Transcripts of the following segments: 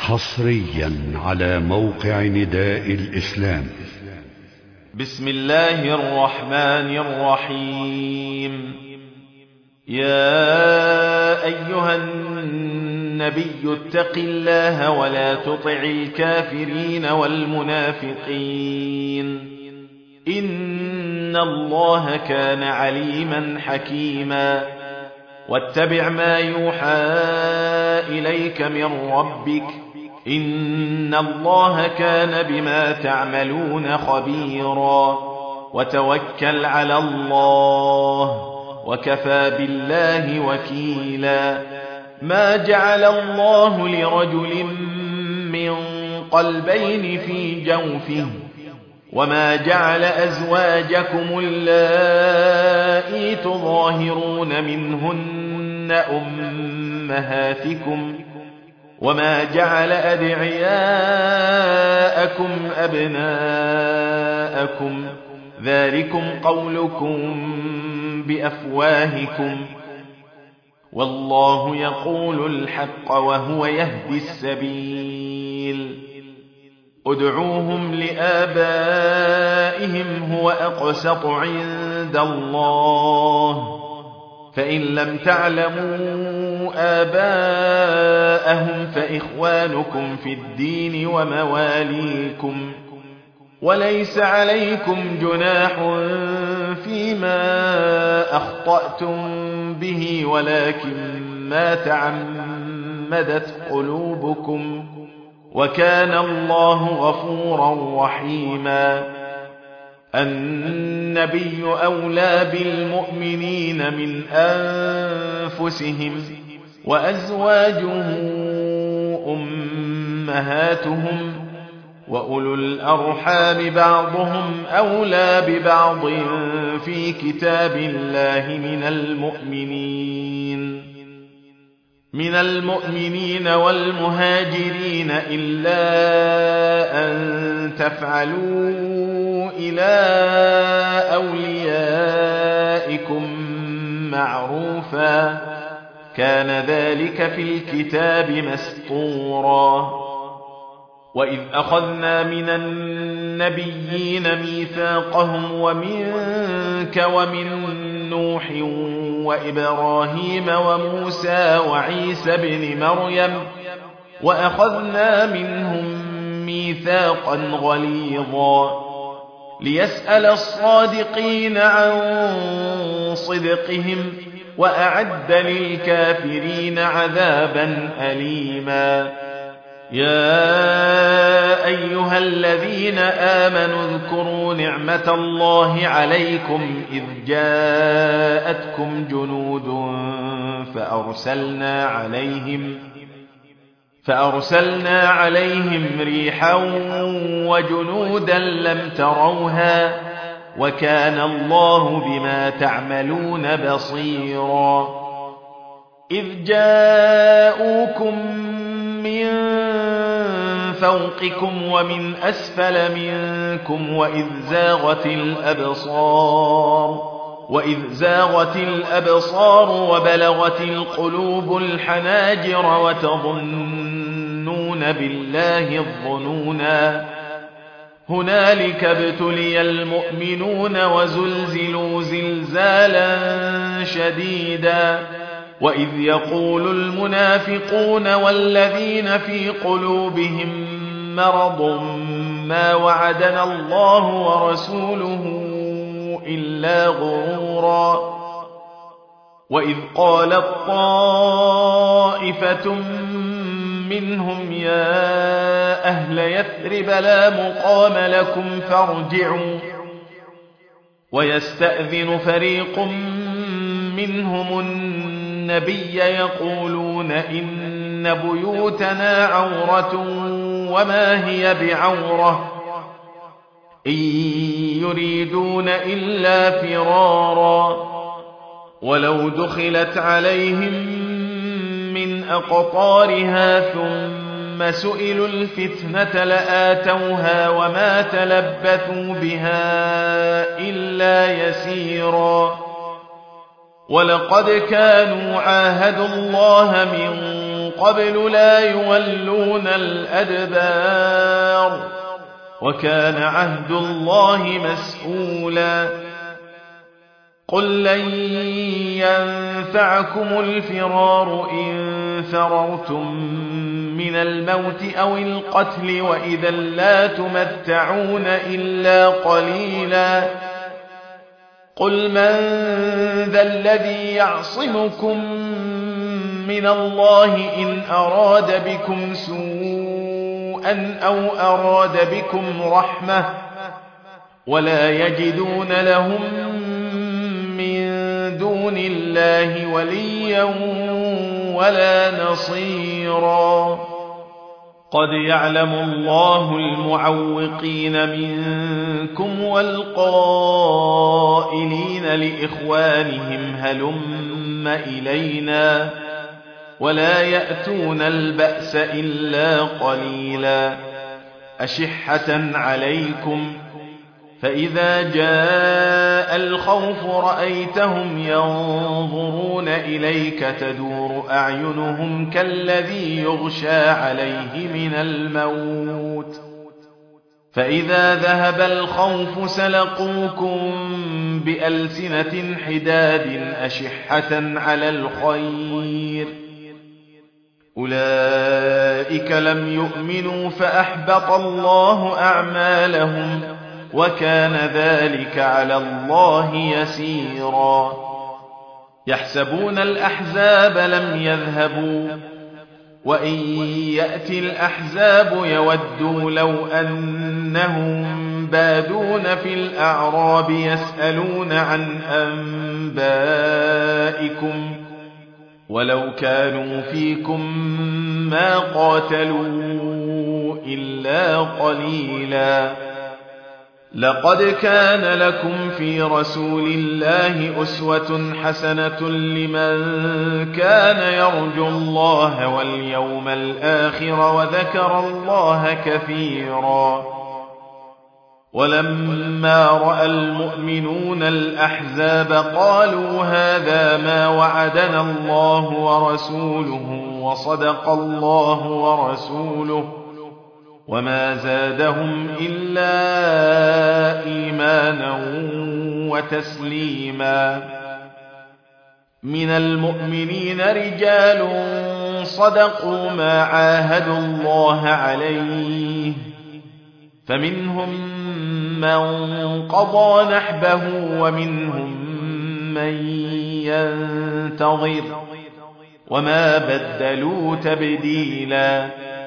حصريا على موقع نداء الإسلام. بسم الله الرحمن الرحيم. يا أيها النبي اتق الله ولا تطع الكافرين والمنافقين، إن الله كان عليما حكيما. واتبع ما يوحى إليك من ربك، إن الله كان بما تعملون خبيرا. وتوكل على الله وكفى بالله وكيلا. ما جعل الله لرجل من قلبين في جوفه، وما جعل أزواجكم اللائي تظاهرون منهن أمهاتكم، وما جعل أدعياءكم أبناءكم، ذلكم قولكم بأفواهكم، والله يقول الحق وهو يهدي السبيل. ادعوهم لآبائهم هو أقسط عند الله، فإن لم تعلموا آباءهم فإخوانكم في الدين ومواليكم، وليس عليكم جناح فيما أخطأتم به ولكن ما تعمدت قلوبكم، وكان الله غفورا رحيما. النبي أولى بالمؤمنين من أنفسهم، وأزواجه أمهاتهم، وأولو الأرحام بعضهم أولى ببعض في كتاب الله من المؤمنين والمهاجرين إلا أن تفعلوا إلى أوليائكم معروفا، كان ذلك في الكتاب مسطورا. وإذ أخذنا من النبيين ميثاقهم ومنك ومن نوح وإبراهيم وموسى وعيسى بن مريم، وأخذنا منهم ميثاقا غليظا، ليسأل الصادقين عن صدقهم، وأعد للكافرين عذابا أليما. يا أيها الذين آمنوا اذكروا نعمة الله عليكم إذ جاءتكم جنود فأرسلنا عليهم ريحا وجنودا لم تروها، وكان الله بما تعملون بصيرا. إذ جاءوكم من فوقكم ومن أسفل منكم وإذ زاغت الأبصار وبلغت القلوب الحناجر وتظنون بالله الظنونا. هنالك ابتلي المؤمنون وزلزلوا زلزالا شديدا. وإذ يقول المنافقون والذين في قلوبهم مرض ما وعدنا الله ورسوله إلا غرورا. وإذ قالت طائفة منهم يا أهل يثرب لا مقام لكم فارجعوا، ويستأذن فريق منهم النبي يقولون إن بيوتنا عورة وما هي بعورة، إن يريدون إلا فرارا. ولو دخلت عليهم من أقطارها ثم سئلوا الفتنة لآتوها وما تلبثوا بها إلا يسيرا. ولقد كانوا عاهدوا الله من قبل لا يولون الأدبار وكان عهد الله مسؤولا قل لن ينفعكم الفرار إن فررتم من الموت أو القتل وإذا لا تمتعون إلا قليلا قل من ذا الذي يعصمكم من الله إن أراد بكم سوءا أو أراد بكم رحمة ولا يجدون لهم من دون الله وليا ولا نصيرا قد يعلم الله المعوقين منكم والقائلين لإخوانهم هلم إلينا ولا يأتون البأس إلا قليلا أشحة عليكم فإذا جاء الخوف رأيتهم ينظرون إليك تدور أعينهم كالذي يغشى عليه من الموت فإذا ذهب الخوف سلقوكم بألسنة حداد أشحة على الخير أولئك لم يؤمنوا فأحبط الله أعمالهم وكان ذلك على الله يسيرا يحسبون الأحزاب لم يذهبوا وإن يأتي الأحزاب يودوا لو أنهم بادون في الأعراب يسألون عن أنبائكم ولو كانوا فيكم ما قاتلوا إلا قليلا لقد كان لكم في رسول الله أسوة حسنة لمن كان يرجو الله واليوم الآخر وذكر الله كثيرا ولما رأى المؤمنون الأحزاب قالوا هذا ما وعدنا الله ورسوله وصدق الله ورسوله وما زادهم إلا إيمانا وتسليما من المؤمنين رجال صدقوا ما عاهدوا الله عليه فمنهم من قضى نحبه ومنهم من ينتظر وما بدلوا تبديلا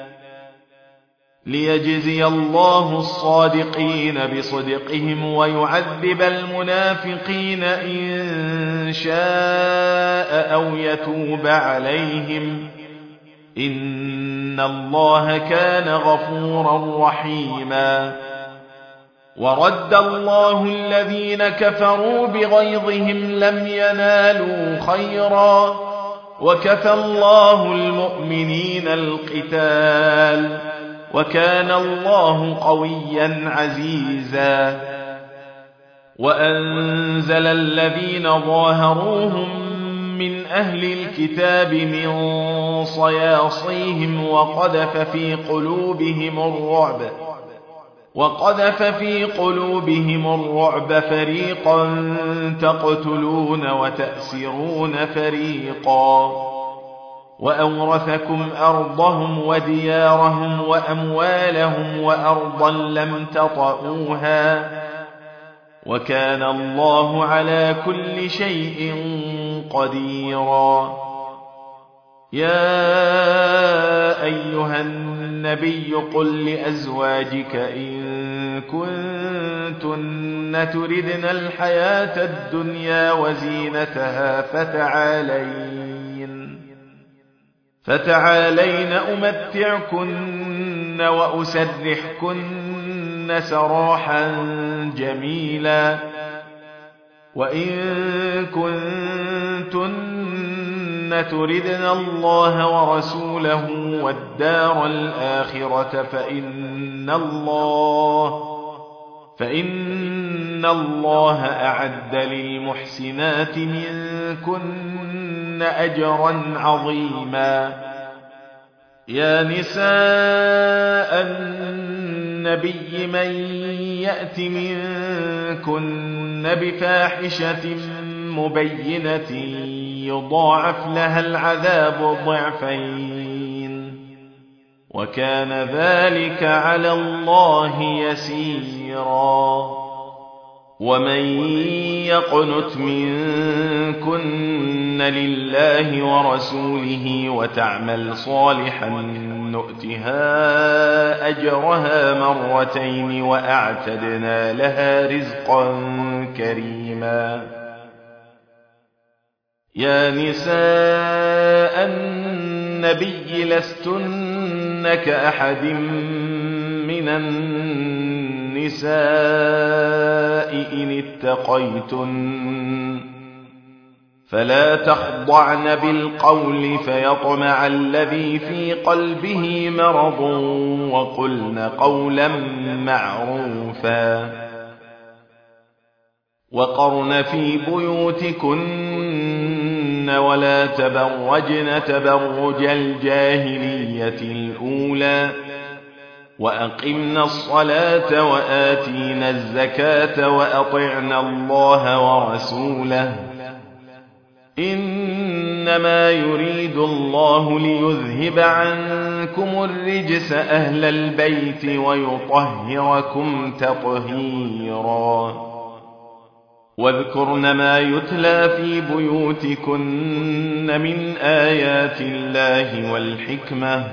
ليجزي الله الصادقين بصدقهم ويعذب المنافقين إن شاء أو يتوب عليهم إن الله كان غفورا رحيما ورد الله الذين كفروا بغيظهم لم ينالوا خيرا وكفى الله المؤمنين القتال وكان الله قويا عزيزا وأنزل الذين ظاهروهم من أهل الكتاب من صياصيهم وقذف في قلوبهم الرعب فريقا تقتلون وتأسرون فريقا وأورثكم أرضهم وديارهم وأموالهم وأرضا لم تطئوها وكان الله على كل شيء قديرا يا أيها النبي قل لأزواجك إن كنتن تردن الحياة الدنيا وزينتها فتعالين أمتعكن وأسرحكن سراحا جميلا وإن كنتن تردن الله ورسوله والدار الآخرة فإن الله أعد للمحسنات منكن أجرا عظيما يا نساء النبي من يأت منكن بفاحشة مبينة يضاعف لها العذاب ضعفين وكان ذلك على الله يسيرا ومن يقنت منكن لله ورسوله وتعمل صالحا نؤتها أجرها مرتين وأعتدنا لها رزقا كريما يا نساء النبي لستن كأحد من النساء إن اتقيتن فلا تخضعن بالقول فيطمع الذي في قلبه مرض وقلن قولا معروفا وقرن في بيوتكن ولا تبرجن تبرج الجاهلية الأولى وأقمنا الصلاة وآتينا الزكاة وأطعنا الله ورسوله إنما يريد الله ليذهب عنكم الرجس أهل البيت ويطهركم تطهيرا واذكرن ما يتلى في بيوتكن من آيات الله والحكمة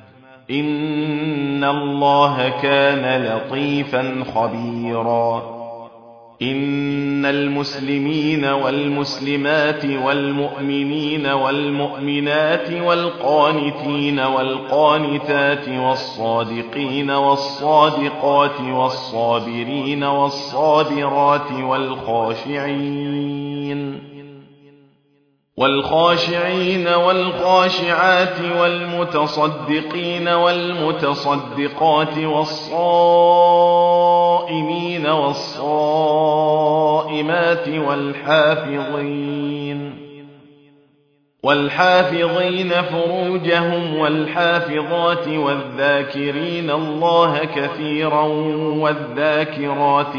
إن الله كان لطيفا خبيرا إن المسلمين والمسلمات والمؤمنين والمؤمنات والقانتين والقانتات والصادقين والصادقات والصابرين والصابرات والخاشعين والخاشعات والمتصدقين والمتصدقات والصائمين والصائمات والحافظين فروجهم والحافظات والذاكرين الله كثيرا والذاكرات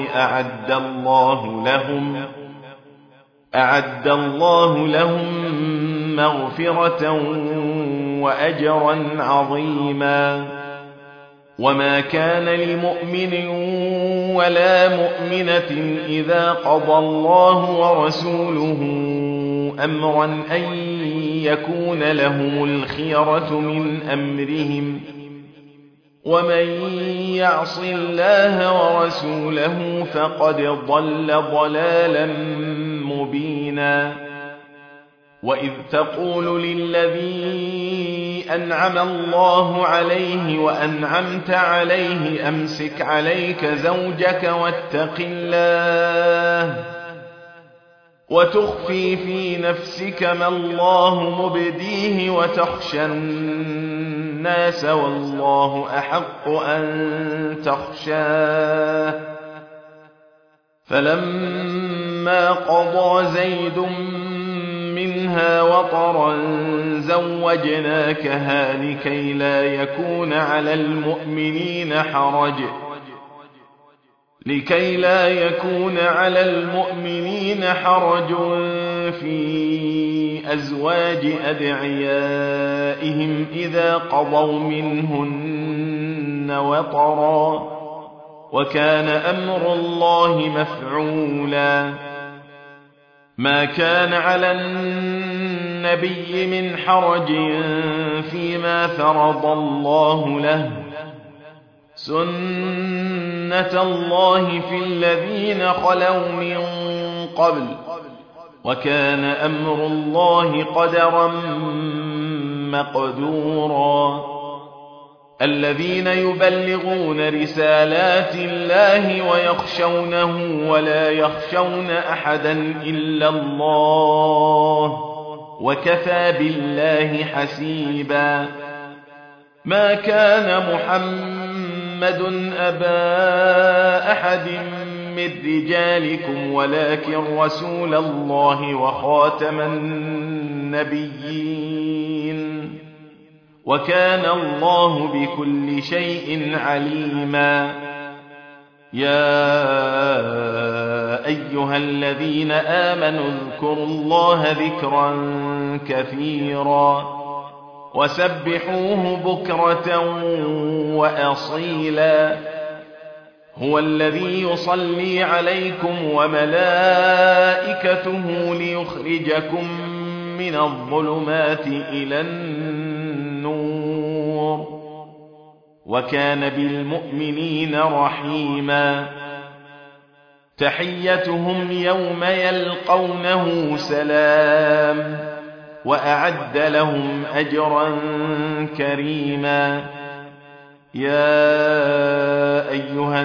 أعد الله لهم مغفرة وأجرا عظيما وما كان لمؤمن ولا مؤمنة إذا قضى الله ورسوله أمرا أن يكون لهم الخيرة من أمرهم ومن يعص الله ورسوله فقد ضل ضلالا مبينا وإذ تقول للذي أنعم الله عليه وأنعمت عليه أمسك عليك زوجك واتق الله وتخفي في نفسك ما الله مبديه وتخشى الناس والله أحق أن تخشاه فلما قضى زيد منها وطرا زوجناكها لكي لا يكون على المؤمنين حرج في أزواج أدعيائهم إذا قضوا منهن وطرا وكان أمر الله مفعولا ما كان على النبي من حرج فيما فرض الله له سنة الله في الذين خلوا من قبل وكان أمر الله قدرا مقدورا الذين يبلغون رسالات الله ويخشونه ولا يخشون أحدا إلا الله وكفى بالله حسيبا ما كان محمد أبا أحد من رجالكم ولكن رسول الله وخاتم النبيين وكان الله بكل شيء عليما. يا أيها الذين آمنوا اذكروا الله ذكرا كثيرا وسبحوه بكرة وأصيلا. هو الذي يصلي عليكم وملائكته ليخرجكم من الظلمات إلى النور، وكان بالمؤمنين رحيما. تحيتهم يوم يلقونه سلام، وأعد لهم أجرا كريما. يا أيها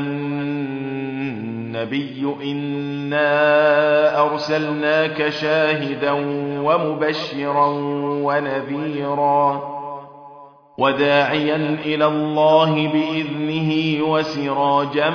النبي إنا أرسلناك شاهدا ومبشرا ونذيرا وداعيا إلى الله بإذنه وسراجا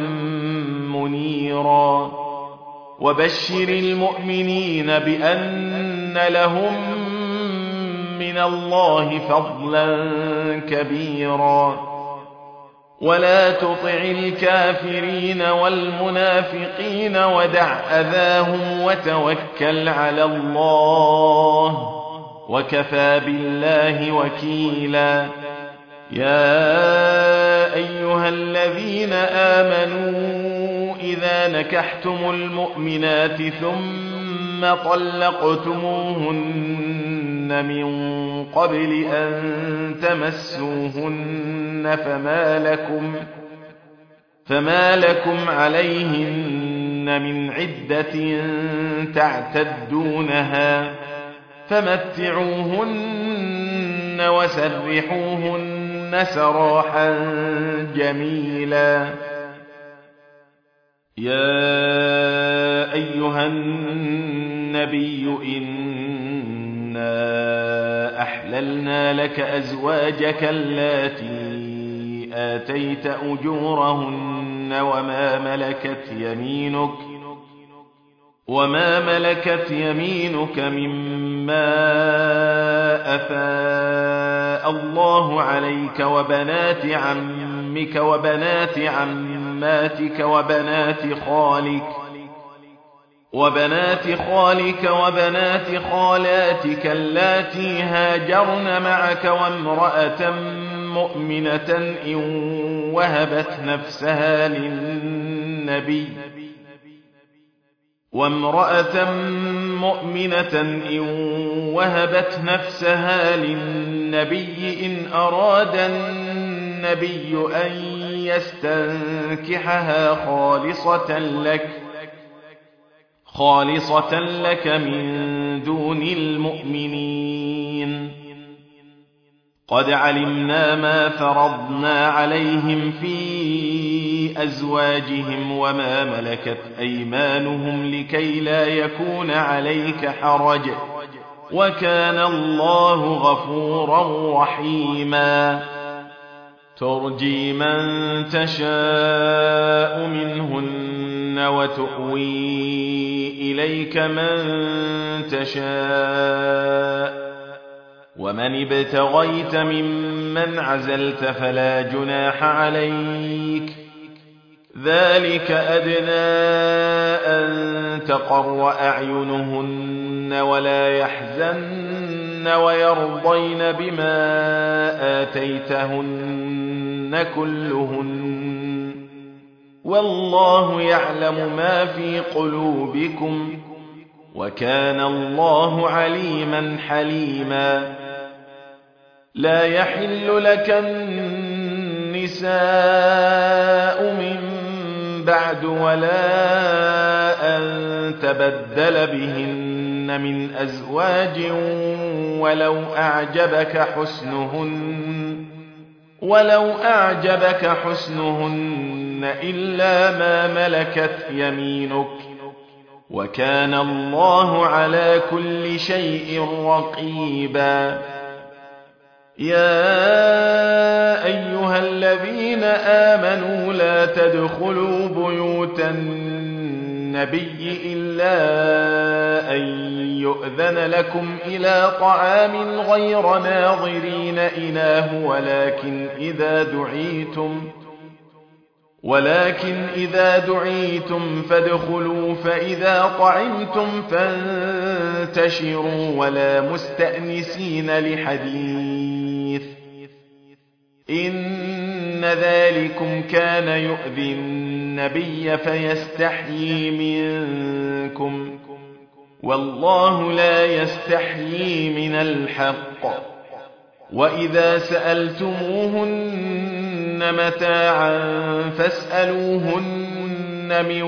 منيرا. وبشر المؤمنين بأن لهم من الله فضلا كبيرا. ولا تطع الكافرين والمنافقين ودع أذاهم وتوكل على الله، وكفى بالله وكيلا. يا أيها الذين آمنوا إذا نكحتم المؤمنات ثم طلقتموهن من قبل أن تمسوهن فما لكم عليهن من عدة تعتدونها، فمتعوهن وسرحوهن سراحا جميلا. يا أيها النبي إنا أحللنا لك أزواجك اللاتي آتيت أجورهن وما ملكت يمينك مما أفاء الله عليك، وبنات عمك وبنات عماتك وبنات خالك وبنات خالاتك اللاتي هاجرن معك، وامرأة مؤمنة إن وهبت نفسها للنبي إن أراد النبي أن يستنكحها خالصة لك من دون المؤمنين. قد علمنا ما فرضنا عليهم في أزواجهم وما ملكت أيمانهم لكي لا يكون عليك حرج، وكان الله غفورا رحيما. ترجي من تشاء منهن وتؤوي إليك من تشاء، ومن ابتغيت ممن عزلت فلا جناح عليك. ذلك أدنى أن تقر أعينهن ولا يحزن ويرضين بما آتيتهن كلهن، والله يعلم ما في قلوبكم، وكان الله عليما حليما. لا يحل لك النساء من بعد ولا أن تبدل بهن من أزواج ولو أعجبك حسنهن إلا ما ملكت يمينك، وكان الله على كل شيء رقيبا. يا أيها الذين آمنوا لا تدخلوا بيوت النبي إلا أن يؤذن لكم إلى طعام غير ناظرين إناه ولكن إذا دعيتم فادخلوا فإذا طعمتم فانتشروا ولا مستأنسين لحديث إن ذلكم كان يؤذي النبي فيستحيي منكم والله لا يستحيي من الحق وإذا سألتموهن متاعا فاسألوهن من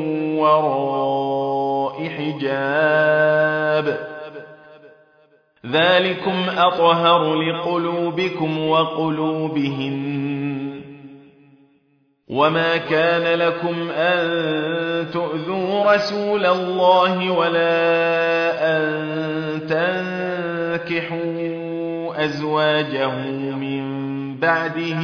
وراء حجاب ذلكم أطهر لقلوبكم وقلوبهن وما كان لكم أن تؤذوا رسول الله ولا أن تنكحوا أزواجه من بعده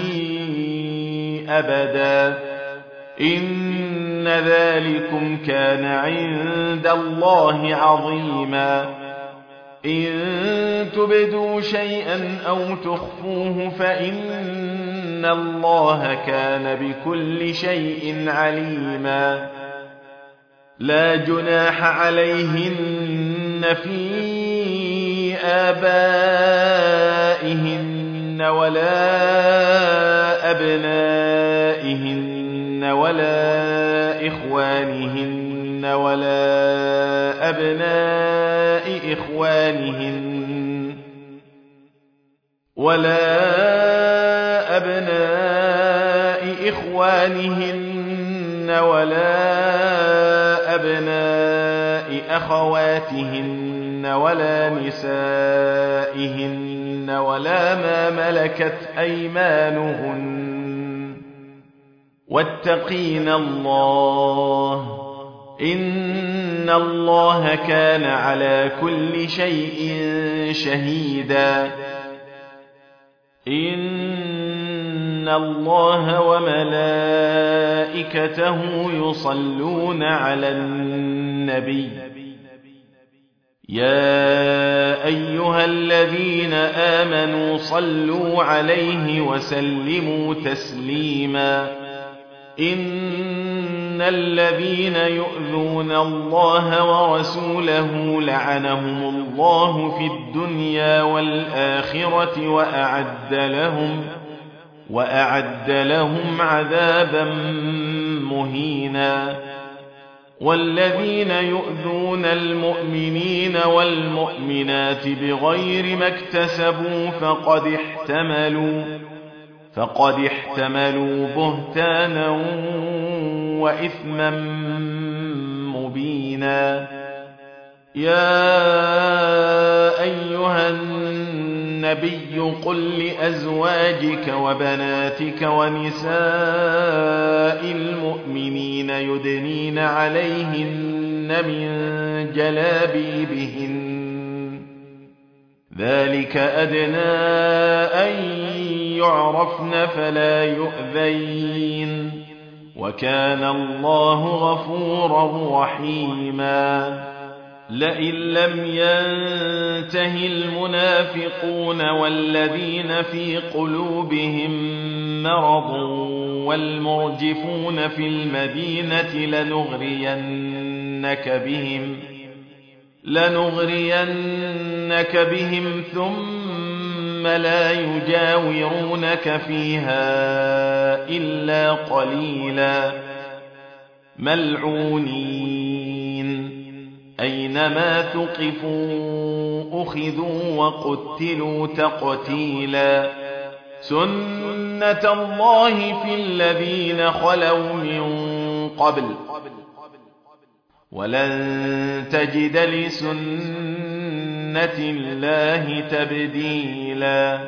أبدا إن ذلكم كان عند الله عظيما إن تبدوا شيئا أو تخفوه فإن الله كان بكل شيء عليما لا جناح عليهن في آبائهن ولا أبنائهن ولا إخوانهن ولا أبناء إخوانهن ولا أبناء أخواتهن ولا نسائهن ولا ما ملكت أيمانهن واتقين الله إن الله كان على كل شيء شهيدا إن الله وملائكته يصلون على النبي يا أيها الذين آمنوا صلوا عليه وسلموا تسليما إن الذين يؤذون الله ورسوله لعنهم الله في الدنيا والآخرة وأعد لهم عذابا مهينا والذين يؤذون المؤمنين والمؤمنات بغير ما اكتسبوا فقد احتملوا بهتانا وإثما مبينا يا أيها النبي قل لأزواجك وبناتك ونساء المؤمنين يدنين عليهن من جلابيبهن ذلك أدنى أن يعرفن فلا يؤذين وكان الله غفورا رحيما لئن لم ينته المنافقون والذين في قلوبهم مرض والمرجفون في المدينة لنغرينك بهم ثم لا يجاورونك فيها إلا قليلا ملعونين أينما ثقفوا أخذوا وقتلوا تقتيلا سنة الله في الذين خلوا من قبل ولن تجد لسنة الله تبديلا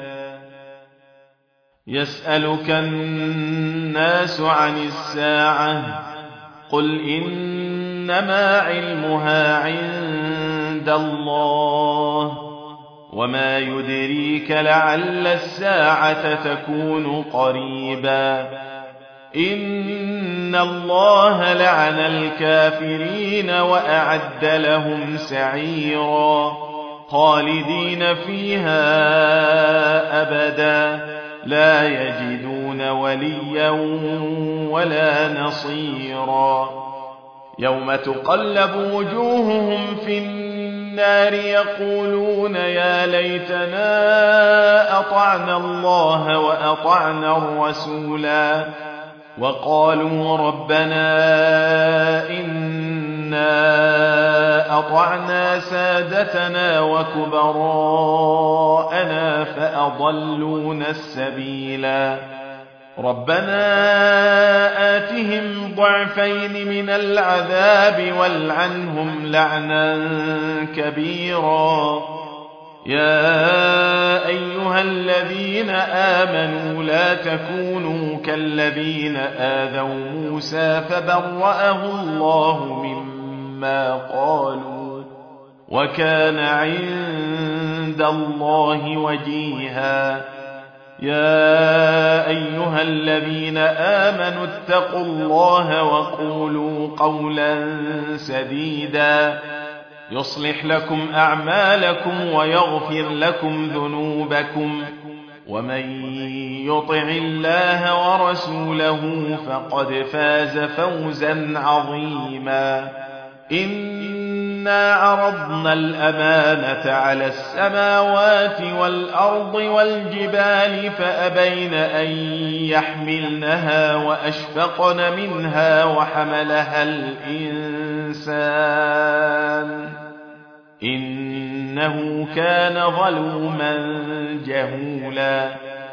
يسألك الناس عن الساعة قل إنما علمها عند الله وما يدريك لعل الساعة تكون قريبا إن الله لعن الكافرين وأعد لهم سعيرا خالدين فيها أبدا لا يجدون وليا ولا نصيرا يوم تقلب وجوههم في النار يقولون يا ليتنا أطعنا الله وأطعنا الرسولا وقالوا ربنا إنا أطعنا سادتنا وكبراءنا فأضلونا السبيلا ربنا آتهم ضعفين من العذاب والعنهم لعنا كبيرا يا أيها الذين آمنوا لا تكونوا كالذين آذوا موسى فبرأه الله مما قالوا وكان عند الله وجيها يا أيها الذين آمنوا اتقوا الله وقولوا قولا سديدا يصلح لكم أعمالكم ويغفر لكم ذنوبكم ومن يطع الله ورسوله فقد فاز فوزا عظيما إنا عرضنا الأمانة على السماوات والأرض والجبال فأبين أن يحملنها وأشفقن منها وحملها الإنسان إنه كان ظلوما جهولا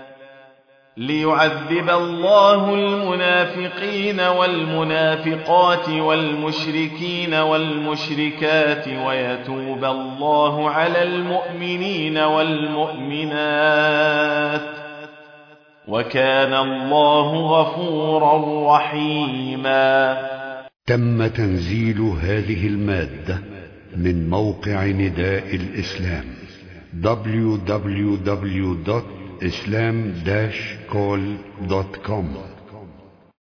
ليعذب الله المنافقين والمنافقات والمشركين والمشركات ويتوب الله على المؤمنين والمؤمنات وكان الله غفورا رحيما. تم تنزيل هذه المادة من موقع نداء الإسلام www.islam-call.com